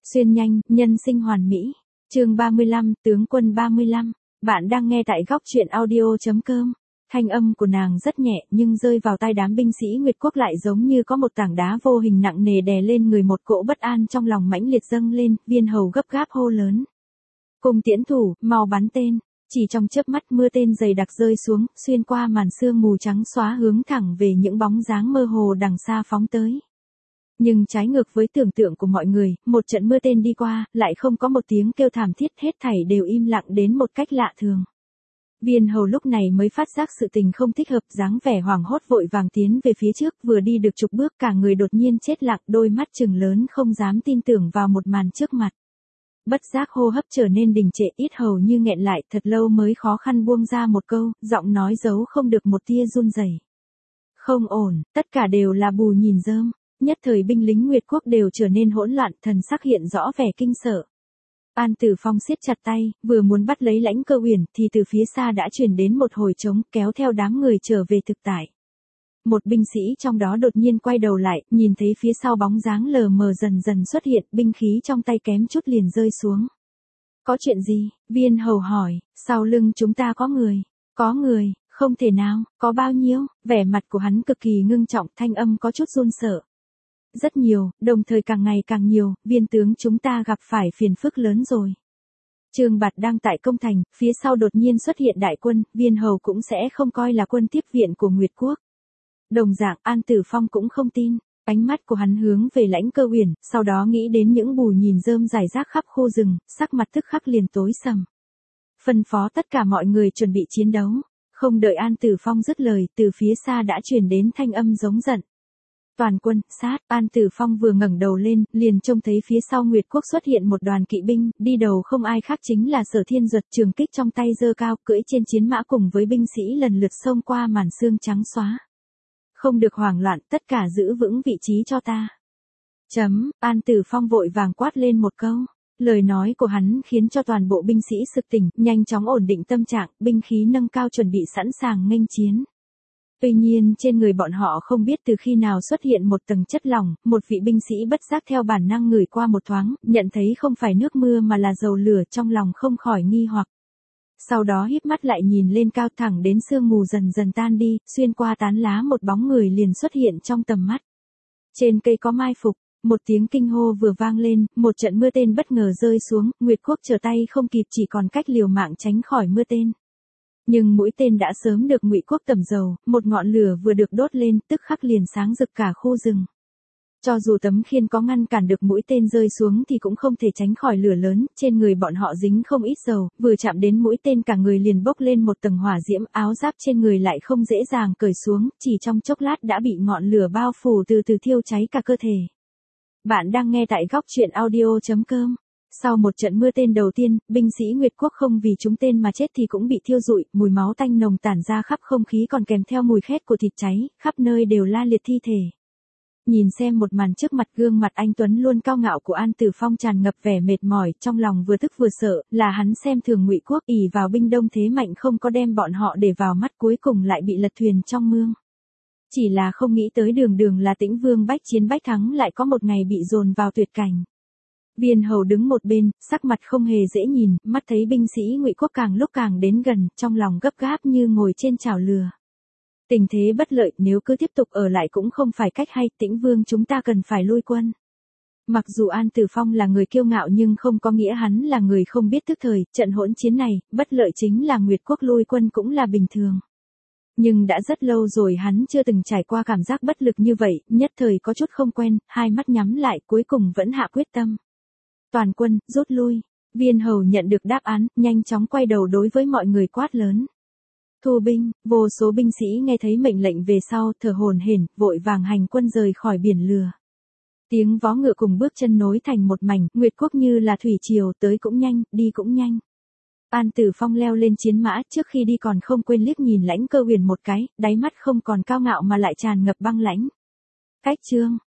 Xuyên nhanh, nhân sinh hoàn mỹ. Chương 35, tướng quân 35. Bạn đang nghe tại góc truyện audio.com. Thanh âm của nàng rất nhẹ nhưng rơi vào tai đám binh sĩ Nguyệt Quốc lại giống như có một tảng đá vô hình nặng nề đè lên người, một cỗ bất an trong lòng mãnh liệt dâng lên. Viên hầu gấp gáp hô lớn: Cung tiễn thủ, mau bắn tên. Chỉ trong chớp mắt mưa tên dày đặc rơi xuống, xuyên qua màn sương mù trắng xóa hướng thẳng về những bóng dáng mơ hồ đằng xa phóng tới. Nhưng trái ngược với tưởng tượng của mọi người, một trận mưa tên đi qua, lại không có một tiếng kêu thảm thiết, hết thảy đều im lặng đến một cách lạ thường. Viên hầu lúc này mới phát giác sự tình không thích hợp, dáng vẻ hoảng hốt vội vàng tiến về phía trước, vừa đi được chục bước cả người đột nhiên chết lặng, đôi mắt trừng lớn không dám tin tưởng vào một màn trước mặt. Bất giác hô hấp trở nên đình trệ, yết hầu như nghẹn lại, thật lâu mới khó khăn buông ra một câu, giọng nói giấu không được một tia run rẩy. Không ổn, tất cả đều là bù nhìn rơm. Nhất thời binh lính Nguyệt Quốc đều trở nên hỗn loạn, thần sắc hiện rõ vẻ kinh sợ. An Tử Phong siết chặt tay, vừa muốn bắt lấy Lãnh Cơ Uyển thì từ phía xa đã truyền đến một hồi trống, kéo theo đám người trở về thực tại. Một binh sĩ trong đó đột nhiên quay đầu lại, nhìn thấy phía sau bóng dáng lờ mờ dần dần xuất hiện, binh khí trong tay kém chút liền rơi xuống. Có chuyện gì? Viên hầu hỏi. Sau lưng chúng ta có người. Có người? Không thể nào. Có bao nhiêu? Vẻ mặt của hắn cực kỳ ngưng trọng, thanh âm có chút run sợ. Rất nhiều, đồng thời càng ngày càng nhiều, viên tướng chúng ta gặp phải phiền phức lớn rồi. Trương Bạt đang tại công thành, phía sau đột nhiên xuất hiện đại quân, viên hầu cũng sẽ không coi là quân tiếp viện của Nguyệt Quốc. Đồng dạng An Tử Phong cũng không tin, ánh mắt của hắn hướng về Lãnh Cơ Uyển, sau đó nghĩ đến những bù nhìn rơm rải rác khắp khu rừng, sắc mặt tức khắc liền tối sầm. Phân phó tất cả mọi người chuẩn bị chiến đấu, không đợi An Tử Phong dứt lời, từ phía xa đã truyền đến thanh âm giống giận. Toàn quân, sát. An Tử Phong vừa ngẩng đầu lên, liền trông thấy phía sau Nguyệt Quốc xuất hiện một đoàn kỵ binh, đi đầu không ai khác chính là Sở Thiên Duật, trường kích trong tay giơ cao, cưỡi trên chiến mã cùng với binh sĩ lần lượt xông qua màn sương trắng xóa. Không được hoảng loạn, tất cả giữ vững vị trí cho ta. An Tử Phong vội vàng quát lên một câu. Lời nói của hắn khiến cho toàn bộ binh sĩ sực tỉnh, nhanh chóng ổn định tâm trạng, binh khí nâng cao chuẩn bị sẵn sàng nghênh chiến. Tuy nhiên trên người bọn họ không biết từ khi nào xuất hiện một tầng chất lỏng, một vị binh sĩ bất giác theo bản năng ngửi qua một thoáng, nhận thấy không phải nước mưa mà là dầu lửa, trong lòng không khỏi nghi hoặc. Sau đó híp mắt lại nhìn lên cao, thẳng đến sương mù dần dần tan đi, xuyên qua tán lá một bóng người liền xuất hiện trong tầm mắt. Trên cây có mai phục, một tiếng kinh hô vừa vang lên, một trận mưa tên bất ngờ rơi xuống, Nguyệt Quốc trở tay không kịp, chỉ còn cách liều mạng tránh khỏi mưa tên. Nhưng mũi tên đã sớm được Ngụy Quốc tẩm dầu, một ngọn lửa vừa được đốt lên, tức khắc liền sáng rực cả khu rừng. Cho dù tấm khiên có ngăn cản được mũi tên rơi xuống thì cũng không thể tránh khỏi lửa lớn, trên người bọn họ dính không ít dầu, vừa chạm đến mũi tên cả người liền bốc lên một tầng hỏa diễm, áo giáp trên người lại không dễ dàng cởi xuống, chỉ trong chốc lát đã bị ngọn lửa bao phủ, từ từ thiêu cháy cả cơ thể. Bạn đang nghe tại góc truyện audio.com. Sau một trận mưa tên đầu tiên, binh sĩ Nguyệt Quốc không vì trúng tên mà chết thì cũng bị thiêu rụi, mùi máu tanh nồng tản ra khắp không khí, còn kèm theo mùi khét của thịt cháy, khắp nơi đều la liệt thi thể. Nhìn xem một màn trước mặt, gương mặt anh tuấn luôn cao ngạo của An Tử Phong tràn ngập vẻ mệt mỏi, trong lòng vừa tức vừa sợ, là hắn xem thường Ngụy Quốc, ỷ vào binh đông thế mạnh không có đem bọn họ để vào mắt, cuối cùng lại bị lật thuyền trong mương. Chỉ là không nghĩ tới đường đường là Tĩnh Vương bách chiến bách thắng lại có một ngày bị dồn vào tuyệt cảnh. Viên hầu đứng một bên, sắc mặt không hề dễ nhìn, mắt thấy binh sĩ Ngụy Quốc càng lúc càng đến gần, trong lòng gấp gáp như ngồi trên chảo lửa. Tình thế bất lợi, nếu cứ tiếp tục ở lại cũng không phải cách hay, Tĩnh Vương chúng ta cần phải lui quân. Mặc dù An Tử Phong là người kiêu ngạo nhưng không có nghĩa hắn là người không biết thức thời, trận hỗn chiến này, bất lợi chính là Nguyệt Quốc lui quân cũng là bình thường. Nhưng đã rất lâu rồi hắn chưa từng trải qua cảm giác bất lực như vậy, nhất thời có chút không quen, hai mắt nhắm lại, cuối cùng vẫn hạ quyết tâm. Toàn quân, rút lui. Viên hầu nhận được đáp án, nhanh chóng quay đầu đối với mọi người quát lớn. Thu binh. Vô số binh sĩ nghe thấy mệnh lệnh về sau, thở hổn hển, vội vàng hành quân rời khỏi biển lửa. Tiếng vó ngựa cùng bước chân nối thành một mảnh, Nguyệt Quốc như là thủy triều, tới cũng nhanh, đi cũng nhanh. An Tử Phong leo lên chiến mã, trước khi đi còn không quên liếc nhìn Lãnh Cơ Uyển một cái, đáy mắt không còn cao ngạo mà lại tràn ngập băng lãnh. Cách chương,